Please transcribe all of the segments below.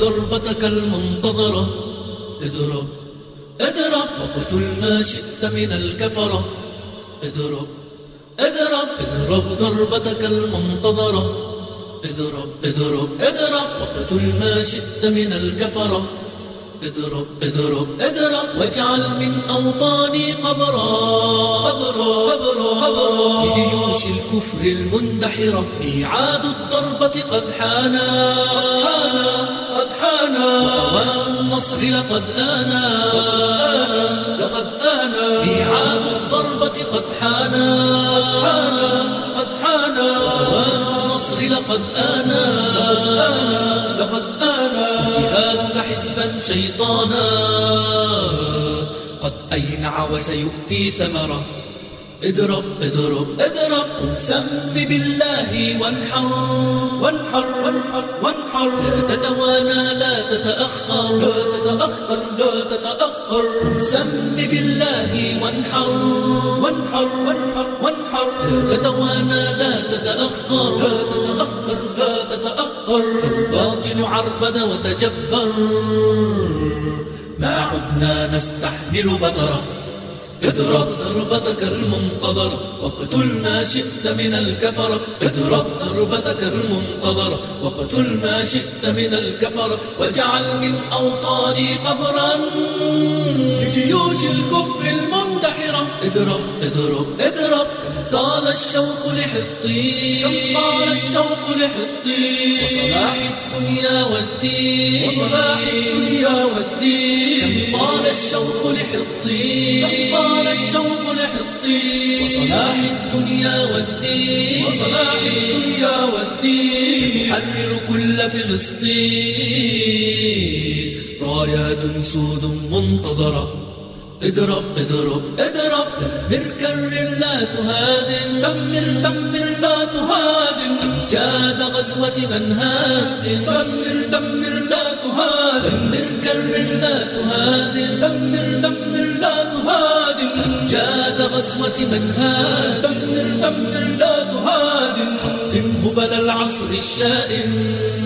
ضربتك المنتظرة. اضرب اضرب وقتل ما شئت من الكفرة. اضرب اضرب اضرب ضربتك المنتظرة. اضرب اضرب اضرب وقتل ما شئت من الكفرة. اضرب اضرب اضرب واجعل من أوطاني قبرا قبرا قبرا قبرا لجيوش الكفر المندحرة. ميعاد الضربة قد حانا قد حانا وأوان النصر لقد آنا لقد آنا. ميعاد الضربة قد حانا قد حانا وأوان النصر لقد آنا لقد آنا. جهادك حزبا شيطانا قد أينع وسيؤتي ثمرة. اضرب اضرب اضرب قم سم بالله وانحر وانحر وانحر وانحر. لا تتوانى لا تتأخر لا تتأخر لا تتأخر. قم سم بالله وانحر وانحر وانحر وانحر. لا تتوانى لا تتأخر لا تتأخر لا تتأخر. فالباطل عربد وتجبر ما عدنا نستحمل بطرا. اضرب ضربتك المنتظرة واقتل ما شئت من الكفرة. اضرب ضربتك المنتظرة واقتل ما شئت من الكفرة. واجعل من أوطاني قبرا لجيوش الكفر المندحرة. اضرب اضرب اضرب كم طال الشوق لحطي كم طال الشوق لحطي وصلاح الدنيا والدين وصلاح الدنيا والدين. كم طال الشوق لحطي كم طال الشوق لحطي وصلاح الدنيا والدين وصلاح الدنيا والدين. سنحرر كل فلسطين رايات سود منتظرة. اضرب اضرب اضرب دمر كرر لا تهادن دمر دمر لا تهادن. أمجاد غزوة منهات دمر دمر لا تهادن. دمر كرر لا تهادن دمر دمر لا تهادن. أمجاد غزوة منهات دمر دمر لا تهادن. حطم هبل العصر الشائن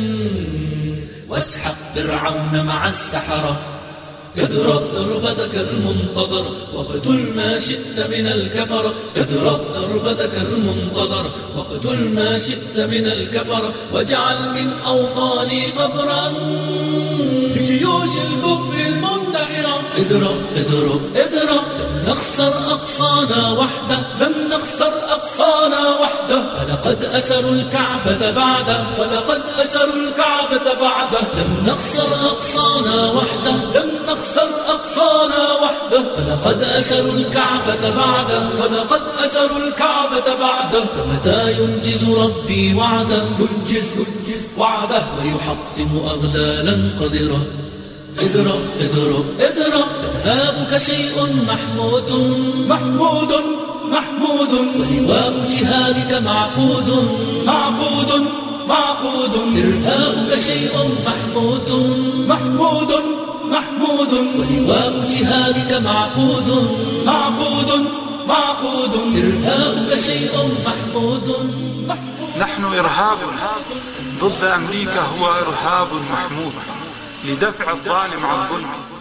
واسحق فرعون مع السحرة. اضرب ضربتك المنتظرة واقتل ما شئت من الكفرة. اضرب ضربتك المنتظرة واقتل ما شئت من الكفرة. واجعل من أوطاني قبرا لجيوش الكفر المندحرة. اضرب اضرب اضرب لم نخسر أقصانا وحده لم نخسر أقصانا وحده. ولقد أسروا الكعبة بعده ولقد أسروا الكعبة بعده. لم نخسر أقصانا وحده لم نخسر أقصانا وحده. فلقد أسروا الكعبة بعده ولقد أسروا الكعبة بعده. فمتى ينجز ربي وعده ينجز وعده ويحطم أغلالا قذرة. اضرب اضرب اضرب إرهابك شيء محمود محمود محمود. ولواء جهادك معقود معقود معقود. إرهابك شيء محمود محمود محمود. ولواء جهادك معقود معقود معقود. إرهابك شيء محمود محمود. نحن إرهاب ضد أمريكا هو إرهاب محمود لدفع الظالم عن ظلمه.